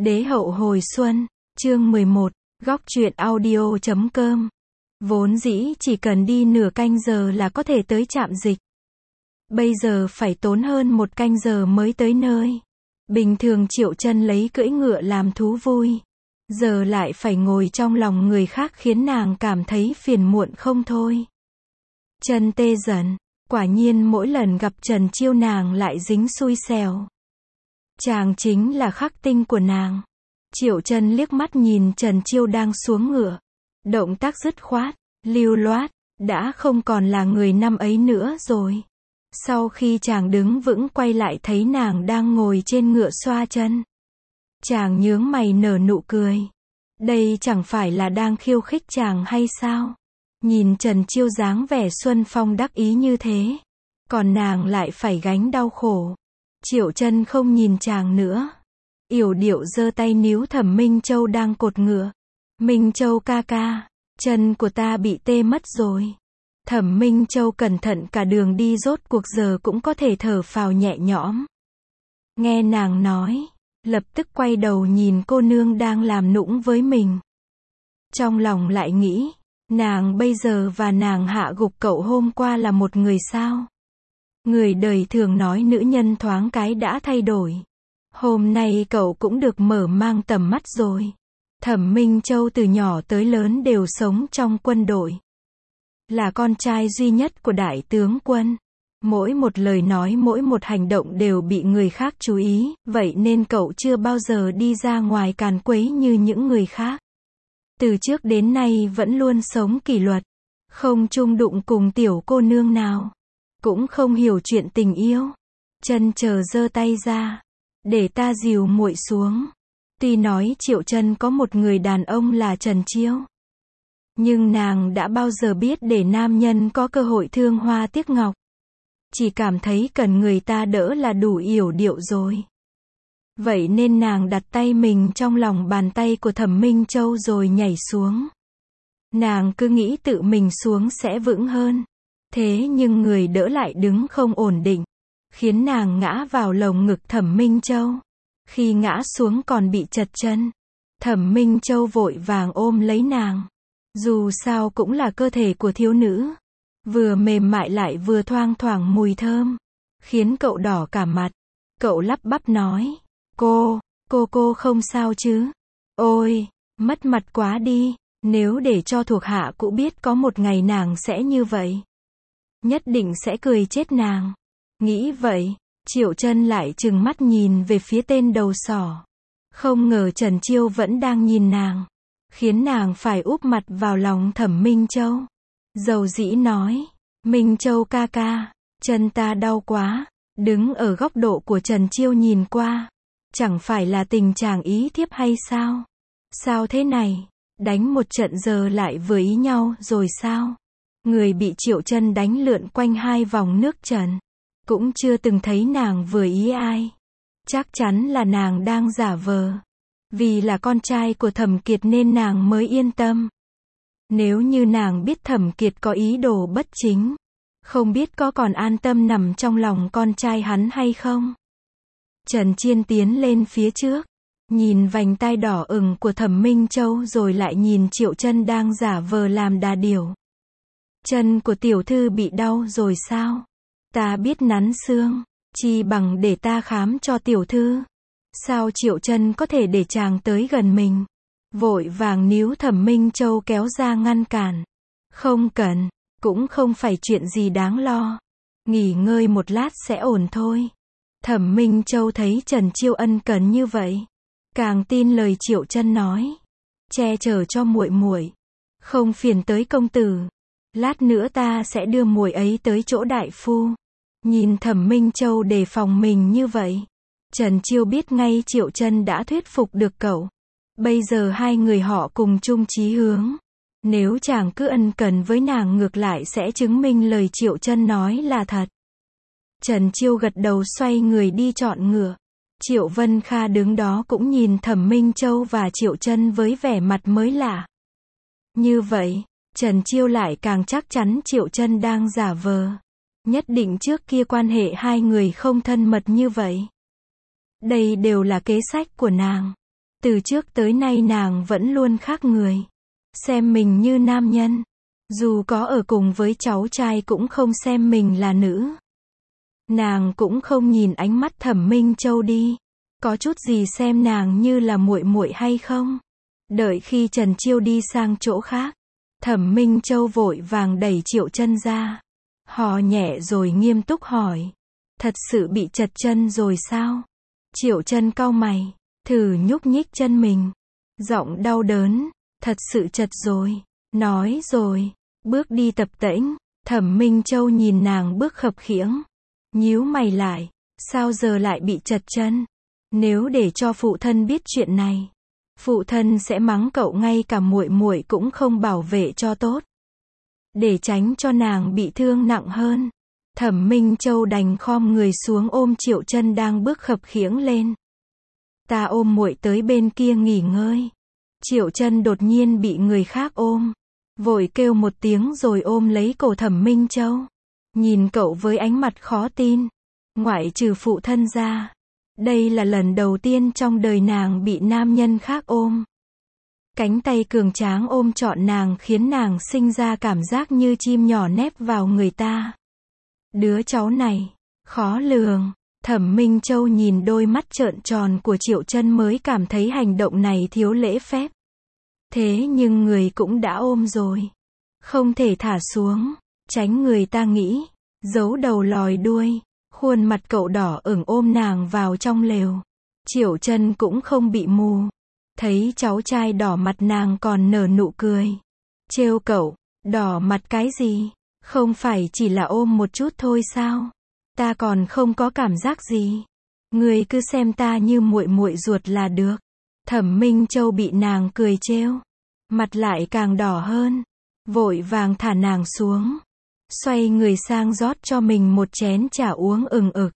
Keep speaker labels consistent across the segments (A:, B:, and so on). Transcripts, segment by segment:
A: Đế hậu hồi xuân, chương 11, góc truyện audio.com. Vốn dĩ chỉ cần đi nửa canh giờ là có thể tới trạm dịch. Bây giờ phải tốn hơn 1 canh giờ mới tới nơi. Bình thường Triệu Chân lấy cưỡi ngựa làm thú vui. Giờ lại phải ngồi trong lòng người khác khiến nàng cảm thấy phiền muộn không thôi. Chân tê dần, quả nhiên mỗi lần gặp Trần Chiêu nàng lại dính xui xẻo. Chàng chính là khắc tinh của nàng. Triệu Chân liếc mắt nhìn Trần Chiêu đang xuống ngựa. Động tác dứt khoát, lưu loát, đã không còn là người năm ấy nữa rồi. Sau khi chàng đứng vững quay lại thấy nàng đang ngồi trên ngựa xoa chân. Chàng nhướng mày nở nụ cười. Đây chẳng phải là đang khiêu khích chàng hay sao? Nhìn Trần Chiêu dáng vẻ xuân phong đắc ý như thế. Còn nàng lại phải gánh đau khổ. Triệu Chân không nhìn chàng nữa. Yểu điệu giơ tay níu Thẩm Minh Châu đang cột ngựa. Minh Châu ca ca, chân của ta bị tê mất rồi. Thẩm Minh Châu cẩn thận cả đường đi rốt cuộc giờ cũng có thể thở phào nhẹ nhõm. Nghe nàng nói, lập tức quay đầu nhìn cô nương đang làm nũng với mình. Trong lòng lại nghĩ, nàng bây giờ và nàng hạ gục cậu hôm qua là một người sao? Người đời thường nói nữ nhân thoáng cái đã thay đổi. Hôm nay cậu cũng được mở mang tầm mắt rồi. Thẩm Minh Châu từ nhỏ tới lớn đều sống trong quân đội. Là con trai duy nhất của đại tướng quân. Mỗi một lời nói mỗi một hành động đều bị người khác chú ý, vậy nên cậu chưa bao giờ đi ra ngoài càn quấy như những người khác. Từ trước đến nay vẫn luôn sống kỷ luật, không chung đụng cùng tiểu cô nương nào, cũng không hiểu chuyện tình yêu. Chân chờ giơ tay ra, để ta dìu muội xuống. Tuy nói Triệu Chân có một người đàn ông là Trần Chiêu, nhưng nàng đã bao giờ biết để nam nhân có cơ hội thương hoa tiếc ngọc. Chỉ cảm thấy cần người ta đỡ là đủ yểu điệu rồi. Vậy nên nàng đặt tay mình trong lòng bàn tay của Thẩm Minh Châu rồi nhảy xuống. Nàng cứ nghĩ tự mình xuống sẽ vững hơn. Thế nhưng người đỡ lại đứng không ổn định, khiến nàng ngã vào lồng ngực Thẩm Minh Châu. Khi ngã xuống còn bị trật chân. Thẩm Minh Châu vội vàng ôm lấy nàng. Dù sao cũng là cơ thể của thiếu nữ. Vừa mềm mại lại vừa thoang thoảng mùi thơm. Khiến cậu đỏ cả mặt. Cậu lắp bắp nói. Cô không sao chứ? Ôi, mất mặt quá đi. Nếu để cho thuộc hạ cũ biết có một ngày nàng sẽ như vậy, nhất định sẽ cười chết nàng. Nghĩ vậy, Triệu Chân lại trừng mắt nhìn về phía tên đầu sỏ. Không ngờ Trần Chiêu vẫn đang nhìn nàng, khiến nàng phải úp mặt vào lòng Thẩm Minh Châu. Dầu dĩ nói, Minh Châu ca ca, chân ta đau quá. Đứng ở góc độ của Trần Chiêu nhìn qua, chẳng phải là tình chàng ý thiếp hay sao? Sao thế này? Đánh một trận giờ lại vừa ý nhau rồi sao? Người bị Triệu Chân đánh lượn quanh 2 vòng nước trần, cũng chưa từng thấy nàng vừa ý ai. Chắc chắn là nàng đang giả vờ. Vì là con trai của Thẩm Kiệt nên nàng mới yên tâm. Nếu như nàng biết Thẩm Kiệt có ý đồ bất chính, không biết có còn an tâm nằm trong lòng con trai hắn hay không? Trần Chiên tiến lên phía trước, nhìn vành tai đỏ ửng của Thẩm Minh Châu rồi lại nhìn Triệu Chân đang giả vờ làm đà điểu. Chân của tiểu thư bị đau rồi sao? Ta biết nắn xương, chi bằng để ta khám cho tiểu thư. Sao Triệu Chân có thể để chàng tới gần mình? Vội vàng níu Thẩm Minh Châu kéo ra ngăn cản. Không cần, cũng không phải chuyện gì đáng lo. Nghỉ ngơi một lát sẽ ổn thôi. Thẩm Minh Châu thấy Trần Chiêu ân cần như vậy, càng tin lời Triệu Chân nói. Che chở cho muội muội, không phiền tới công tử. Lát nữa ta sẽ đưa muội ấy tới chỗ đại phu. Nhìn Thẩm Minh Châu đề phòng mình như vậy, Trần Chiêu biết ngay Triệu Chân đã thuyết phục được cậu. Bây giờ hai người họ cùng chung chí hướng. Nếu chàng cứ ân cần với nàng ngược lại sẽ chứng minh lời Triệu Chân nói là thật. Trần Chiêu gật đầu xoay người đi chọn ngựa. Triệu Vân Kha đứng đó cũng nhìn Thẩm Minh Châu và Triệu Chân với vẻ mặt mới lạ. Như vậy, Trần Chiêu lại càng chắc chắn Triệu Chân đang giả vờ. Nhất định trước kia quan hệ hai người không thân mật như vậy. Đây đều là kế sách của nàng. Từ trước tới nay nàng vẫn luôn khác người. Xem mình như nam nhân. Dù có ở cùng với cháu trai cũng không xem mình là nữ. Nàng cũng không nhìn ánh mắt Thẩm Minh Châu đi. Có chút gì xem nàng như là muội muội hay không? Đợi khi Trần Chiêu đi sang chỗ khác, Thẩm Minh Châu vội vàng đẩy Triệu Chân ra. Hò nhẹ rồi nghiêm túc hỏi. Thật sự bị trật chân rồi sao? Triệu Chân cau mày, thử nhúc nhích chân mình. Giọng đau đớn, thật sự trật rồi. Nói rồi, bước đi tập tễnh. Thẩm Minh Châu nhìn nàng bước khập khiễng. Nhíu mày lại, sao giờ lại bị trật chân? Nếu để cho phụ thân biết chuyện này, phụ thân sẽ mắng cậu, ngay cả muội muội cũng không bảo vệ cho tốt. Để tránh cho nàng bị thương nặng hơn, Thẩm Minh Châu đành khom người xuống ôm Triệu Chân đang bước khập khiễng lên. Ta ôm muội tới bên kia nghỉ ngơi. Triệu Chân đột nhiên bị người khác ôm, vội kêu một tiếng rồi ôm lấy cổ Thẩm Minh Châu. Nhìn cậu với ánh mặt khó tin. Ngoại trừ phụ thân ra, đây là lần đầu tiên trong đời nàng bị nam nhân khác ôm. Cánh tay cường tráng ôm trọn nàng khiến nàng sinh ra cảm giác như chim nhỏ nép vào người ta. Đứa cháu này, khó lường. Thẩm Minh Châu nhìn đôi mắt trợn tròn của Triệu Chân mới cảm thấy hành động này thiếu lễ phép. Thế nhưng người cũng đã ôm rồi, không thể thả xuống, tránh người ta nghĩ, giấu đầu lòi đuôi. Khuôn mặt cậu đỏ ửng ôm nàng vào trong lều. Triệu Chân cũng không bị mù. Thấy cháu trai đỏ mặt nàng còn nở nụ cười. Trêu cậu, đỏ mặt cái gì? Không phải chỉ là ôm một chút thôi sao? Ta còn không có cảm giác gì. Người cứ xem ta như muội muội ruột là được. Thẩm Minh Châu bị nàng cười trêu, mặt lại càng đỏ hơn. Vội vàng thả nàng xuống. Xoay người sang rót cho mình một chén trà uống ừng ực.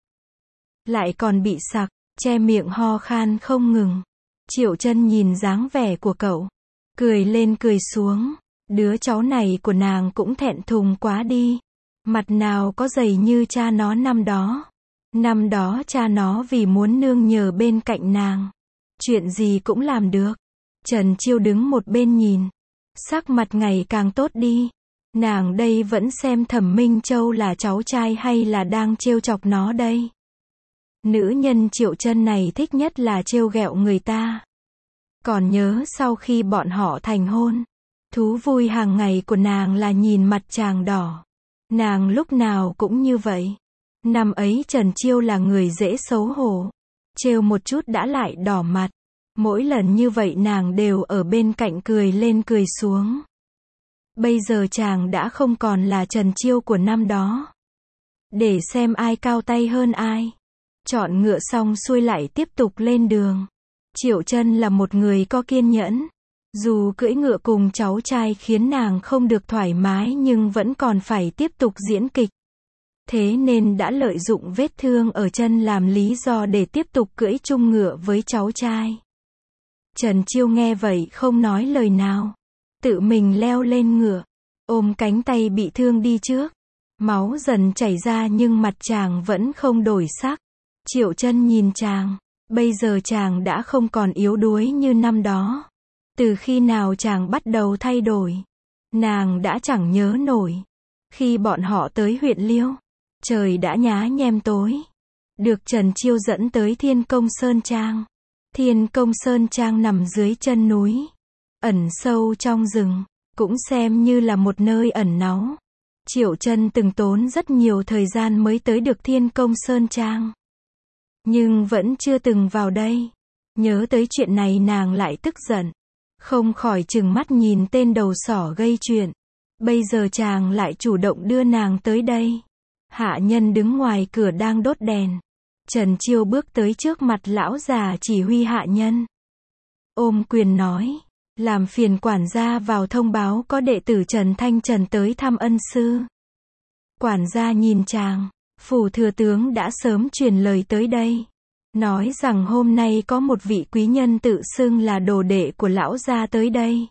A: Lại còn bị sặc, che miệng ho khan không ngừng. Triệu Chân nhìn dáng vẻ của cậu, cười lên cười xuống. Đứa cháu này của nàng cũng thẹn thùng quá đi. Mặt nào có dày như cha nó năm đó. Năm đó cha nó vì muốn nương nhờ bên cạnh nàng, chuyện gì cũng làm được. Trần Chiêu đứng một bên nhìn, sắc mặt ngày càng tốt đi. Nàng đây vẫn xem Thẩm Minh Châu là cháu trai hay là đang trêu chọc nó đây. Nữ nhân Triệu Chân này thích nhất là trêu ghẹo người ta. Còn nhớ sau khi bọn họ thành hôn, thú vui hàng ngày của nàng là nhìn mặt chàng đỏ. Nàng lúc nào cũng như vậy. Năm ấy Trần Chiêu là người dễ xấu hổ, trêu một chút đã lại đỏ mặt. Mỗi lần như vậy nàng đều ở bên cạnh cười lên cười xuống. Bây giờ chàng đã không còn là Trần Chiêu của năm đó. Để xem ai cao tay hơn ai. Chọn ngựa xong xuôi lại tiếp tục lên đường. Triệu Chân là một người có kiên nhẫn. Dù cưỡi ngựa cùng cháu trai khiến nàng không được thoải mái nhưng vẫn còn phải tiếp tục diễn kịch. Thế nên đã lợi dụng vết thương ở chân làm lý do để tiếp tục cưỡi chung ngựa với cháu trai. Trần Chiêu nghe vậy không nói lời nào. Tự mình leo lên ngựa, ôm cánh tay bị thương đi trước. Máu dần chảy ra nhưng mặt chàng vẫn không đổi sắc. Triệu Chân nhìn chàng, bây giờ chàng đã không còn yếu đuối như năm đó. Từ khi nào chàng bắt đầu thay đổi, nàng đã chẳng nhớ nổi. Khi bọn họ tới huyện Liêu, trời đã nhá nhem tối. Được Trần Chiêu dẫn tới Thiên Công Sơn Trang. Thiên Công Sơn Trang nằm dưới chân núi, ẩn sâu trong rừng, cũng xem như là một nơi ẩn náu. Triệu Chân từng tốn rất nhiều thời gian mới tới được Thiên Công Sơn Trang, nhưng vẫn chưa từng vào đây. Nhớ tới chuyện này nàng lại tức giận, không khỏi trừng mắt nhìn tên đầu sỏ gây chuyện. Bây giờ chàng lại chủ động đưa nàng tới đây. Hạ nhân đứng ngoài cửa đang đốt đèn. Trần Chiêu bước tới trước mặt lão già chỉ huy hạ nhân, ôm quyền nói, làm phiền quản gia vào thông báo có đệ tử Trần Thanh Trần tới thăm ân sư. Quản gia nhìn chàng, phủ thừa tướng đã sớm truyền lời tới đây, nói rằng hôm nay có một vị quý nhân tự xưng là đồ đệ của lão gia tới đây.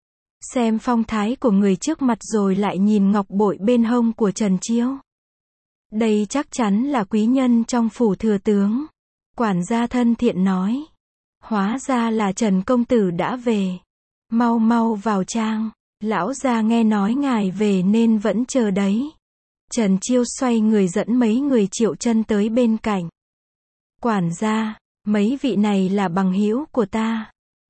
A: Xem phong thái của người trước mặt rồi lại nhìn ngọc bội bên hông của Trần Chiêu. Đây chắc chắn là quý nhân trong phủ thừa tướng. Quản gia thân thiện nói. Hóa ra là Trần công tử đã về. Mau mau vào trang, lão gia nghe nói ngài về nên vẫn chờ đấy. Trần Chiêu xoay người dẫn mấy người Triệu Chân tới bên cạnh. Quản gia, mấy vị này là bằng hữu của ta.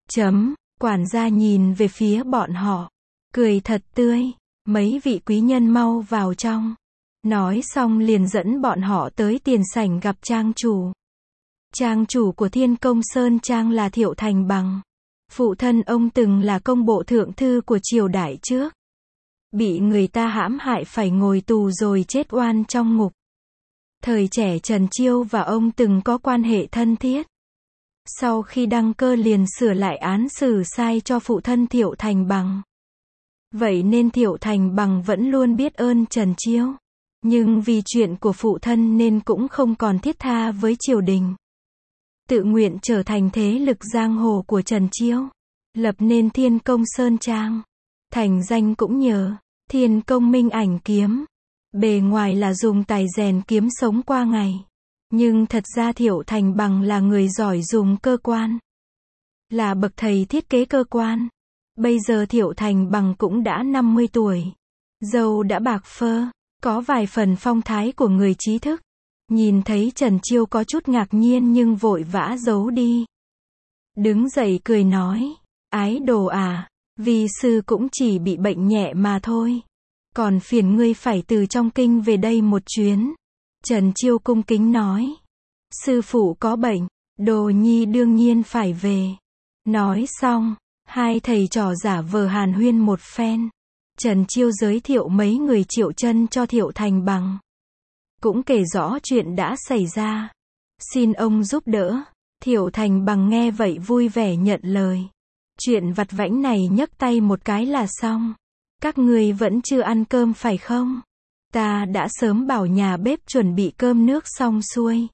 A: Quản gia nhìn về phía bọn họ, cười thật tươi, mấy vị quý nhân mau vào trong. Nói xong liền dẫn bọn họ tới tiền sảnh gặp trang chủ. Trang chủ của Thiên Công Sơn Trang là Thiệu Thành Bằng. Phụ thân ông từng là công bộ thượng thư của triều đại trước. Bị người ta hãm hại phải ngồi tù rồi chết oan trong ngục. Thời trẻ Trần Chiêu và ông từng có quan hệ thân thiết. Sau khi đăng cơ liền sửa lại án xử sai cho phụ thân Thiệu Thành Bằng. Vậy nên Thiệu Thành Bằng vẫn luôn biết ơn Trần Chiêu. Nhưng vì chuyện của phụ thân nên cũng không còn thiết tha với triều đình. Tự nguyện trở thành thế lực giang hồ của Trần Chiêu. Lập nên Thiên Công Sơn Trang. Thành danh cũng nhờ Thiên Công Minh Ảnh Kiếm. Bề ngoài là dùng tài rèn kiếm sống qua ngày. Nhưng thật ra Thiệu Thành Bằng là người giỏi dùng cơ quan. Là bậc thầy thiết kế cơ quan. Bây giờ Thiệu Thành Bằng cũng đã 50 tuổi. Râu đã bạc phơ, có vài phần phong thái của người trí thức. Nhìn thấy Trần Chiêu có chút ngạc nhiên nhưng vội vã giấu đi. Đứng dậy cười nói, ái đồ à, vi sư cũng chỉ bị bệnh nhẹ mà thôi. Còn phiền ngươi phải từ trong kinh về đây một chuyến. Trần Chiêu cung kính nói, sư phụ có bệnh, đồ nhi đương nhiên phải về. Nói xong, hai thầy trò giả vờ hàn huyên một phen. Trần Chiêu giới thiệu mấy người Triệu Chân cho Thiệu Thành Bằng. Cũng kể rõ chuyện đã xảy ra. Xin ông giúp đỡ. Thiệu Thành Bằng nghe vậy vui vẻ nhận lời. Chuyện vặt vãnh này nhấc tay một cái là xong. Các ngươi vẫn chưa ăn cơm phải không? Ta đã sớm bảo nhà bếp chuẩn bị cơm nước xong xuôi.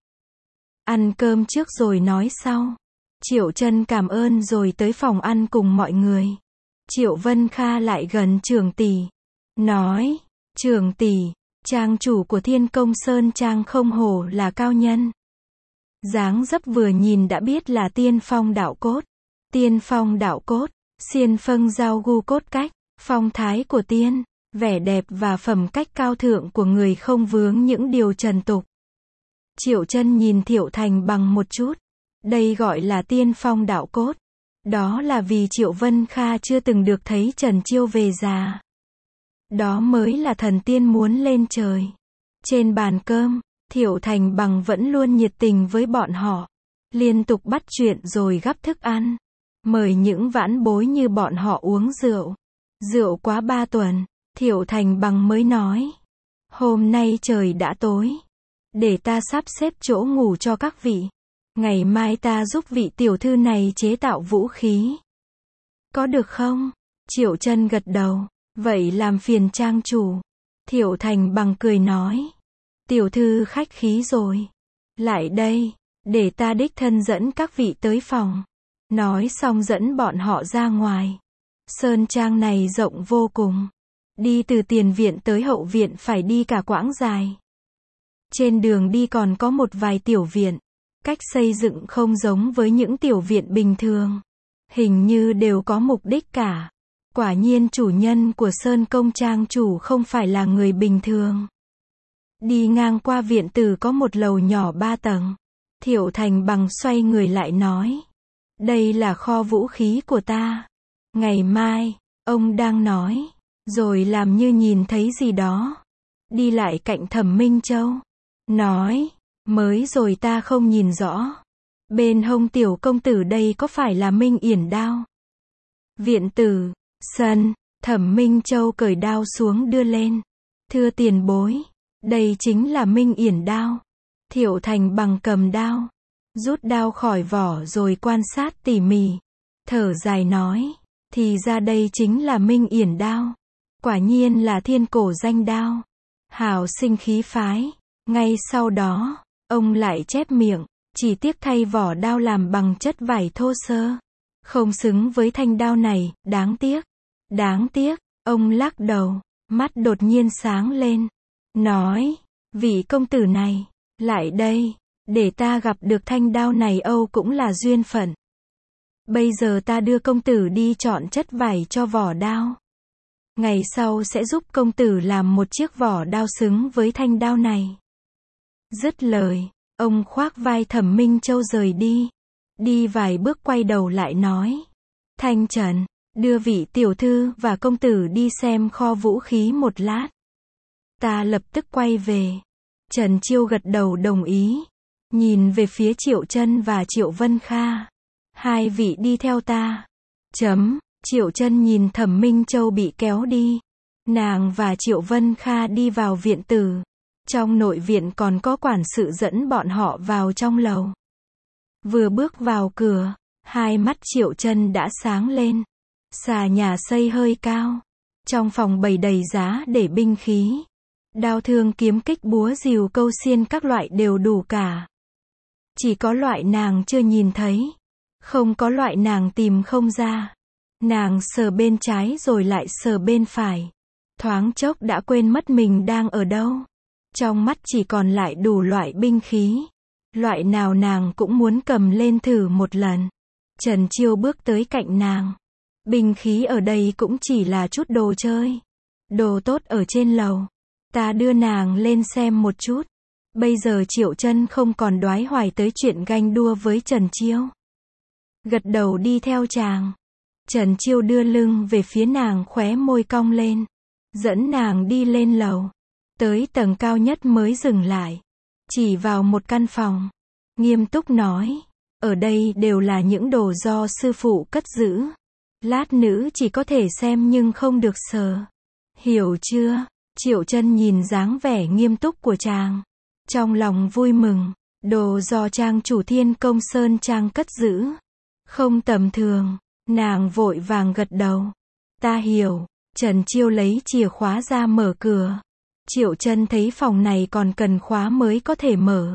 A: Ăn cơm trước rồi nói sau. Triệu Chân cảm ơn rồi tới phòng ăn cùng mọi người. Triệu Vân Kha lại gần trưởng tỷ. Nói, trưởng tỷ, trang chủ của Thiên Công Sơn Trang không hổ là cao nhân. Dáng dấp vừa nhìn đã biết là tiên phong đạo cốt. Tiên phong đạo cốt, xiên phâng giao gu cốt cách, phong thái của tiên, vẻ đẹp và phẩm cách cao thượng của người không vướng những điều trần tục. Triệu Chân nhìn Thiệu Thành Bằng một chút. Đây gọi là tiên phong đạo cốt. Đó là vì Triệu Vân Kha chưa từng được thấy Trần Chiêu về già. Đó mới là thần tiên muốn lên trời. Trên bàn cơm, Thiệu Thành Bằng vẫn luôn nhiệt tình với bọn họ. Liên tục bắt chuyện rồi gắp thức ăn. Mời những vãn bối như bọn họ uống rượu. Rượu quá 3 tuần, Thiệu Thành Bằng mới nói. Hôm nay trời đã tối. Để ta sắp xếp chỗ ngủ cho các vị. Ngày mai ta giúp vị tiểu thư này chế tạo vũ khí. Có được không? Triệu Chân gật đầu. Vậy làm phiền trang chủ. Thiệu Thành Bằng cười nói. Tiểu thư khách khí rồi. Lại đây, để ta đích thân dẫn các vị tới phòng. Nói xong dẫn bọn họ ra ngoài. Sơn trang này rộng vô cùng. Đi từ tiền viện tới hậu viện phải đi cả quãng dài. Trên đường đi còn có một vài tiểu viện. Cách xây dựng không giống với những tiểu viện bình thường. Hình như đều có mục đích cả. Quả nhiên chủ nhân của Sơn Công Trang chủ không phải là người bình thường. Đi ngang qua viện tử có một lầu nhỏ 3 tầng. Thiệu Thành Bằng xoay người lại nói. Đây là kho vũ khí của ta. Ngày mai, ông đang nói. Rồi làm như nhìn thấy gì đó. Đi lại cạnh Thẩm Minh Châu. Nói. Mới rồi ta không nhìn rõ. Bên hông tiểu công tử đây có phải là Minh Yển đao? Viện tử, sân, Thẩm Minh Châu cởi đao xuống đưa lên. Thưa tiền bối, đây chính là Minh Yển đao. Thiệu Thành Bằng cầm đao, rút đao khỏi vỏ rồi quan sát tỉ mỉ. Thở dài nói, thì ra đây chính là Minh Yển đao. Quả nhiên là thiên cổ danh đao. Hào sinh khí phái. Ngay sau đó, ông lại chép miệng, chỉ tiếc thay vỏ đao làm bằng chất vải thô sơ. Không xứng với thanh đao này, đáng tiếc. Đáng tiếc, ông lắc đầu, mắt đột nhiên sáng lên. Nói, vị công tử này, lại đây, để ta gặp được thanh đao này Âu cũng là duyên phận. Bây giờ ta đưa công tử đi chọn chất vải cho vỏ đao. Ngày sau sẽ giúp công tử làm một chiếc vỏ đao xứng với thanh đao này. Dứt lời, ông khoác vai Thẩm Minh Châu rời đi. Đi vài bước quay đầu lại nói. Thanh Trần, đưa vị tiểu thư và công tử đi xem kho vũ khí một lát. Ta lập tức quay về. Trần Chiêu gật đầu đồng ý. Nhìn về phía Triệu Chân và Triệu Vân Kha. Hai vị đi theo ta. Triệu Chân nhìn Thẩm Minh Châu bị kéo đi. Nàng và Triệu Vân Kha đi vào viện tử. Trong nội viện còn có quản sự dẫn bọn họ vào trong lầu. Vừa bước vào cửa, hai mắt Triệu Chân đã sáng lên. Xà nhà xây hơi cao. Trong phòng bày đầy giá để binh khí. Đao thương kiếm kích búa rìu câu xiên các loại đều đủ cả. Chỉ có loại nàng chưa nhìn thấy. Không có loại nàng tìm không ra. Nàng sờ bên trái rồi lại sờ bên phải. Thoáng chốc đã quên mất mình đang ở đâu. Trong mắt chỉ còn lại đủ loại binh khí. Loại nào nàng cũng muốn cầm lên thử một lần. Trần Chiêu bước tới cạnh nàng. Binh khí ở đây cũng chỉ là chút đồ chơi. Đồ tốt ở trên lầu. Ta đưa nàng lên xem một chút. Bây giờ Triệu Chân không còn đoái hoài tới chuyện ganh đua với Trần Chiêu. Gật đầu đi theo chàng. Trần Chiêu đưa lưng về phía nàng, khóe môi cong lên. Dẫn nàng đi lên lầu. Tới tầng cao nhất mới dừng lại. Chỉ vào một căn phòng. Nghiêm túc nói. Ở đây đều là những đồ do sư phụ cất giữ. Lát nữ chỉ có thể xem nhưng không được sờ. Hiểu chưa? Triệu Chân nhìn dáng vẻ nghiêm túc của chàng. Trong lòng vui mừng. Đồ do trang chủ Thiên Công Sơn trang cất giữ. Không tầm thường. Nàng vội vàng gật đầu. Ta hiểu. Trần Chiêu lấy chìa khóa ra mở cửa. Triệu Chân thấy phòng này còn cần khóa mới có thể mở.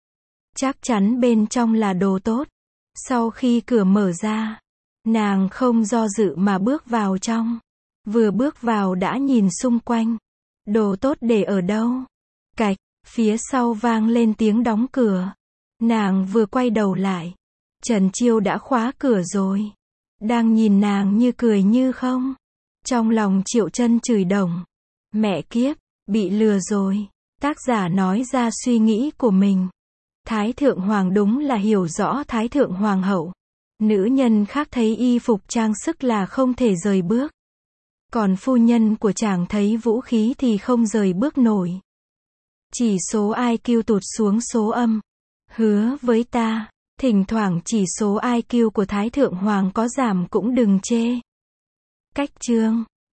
A: Chắc chắn bên trong là đồ tốt. Sau khi cửa mở ra, nàng không do dự mà bước vào trong. Vừa bước vào đã nhìn xung quanh. Đồ tốt để ở đâu? Cạch, phía sau vang lên tiếng đóng cửa. Nàng vừa quay đầu lại. Trần Chiêu đã khóa cửa rồi. Đang nhìn nàng như cười như không. Trong lòng Triệu Chân chửi đồng. Mẹ kiếp, bị lừa rồi. Tác giả nói ra suy nghĩ của mình. Thái thượng hoàng đúng là hiểu rõ Thái thượng hoàng hậu. Nữ nhân khác thấy y phục trang sức là không thể rời bước. Còn phu nhân của chàng thấy vũ khí thì không rời bước nổi. Chỉ số IQ tụt xuống số âm. Hứa với ta, thỉnh thoảng chỉ số IQ của Thái thượng hoàng có giảm cũng đừng chê. Cách chương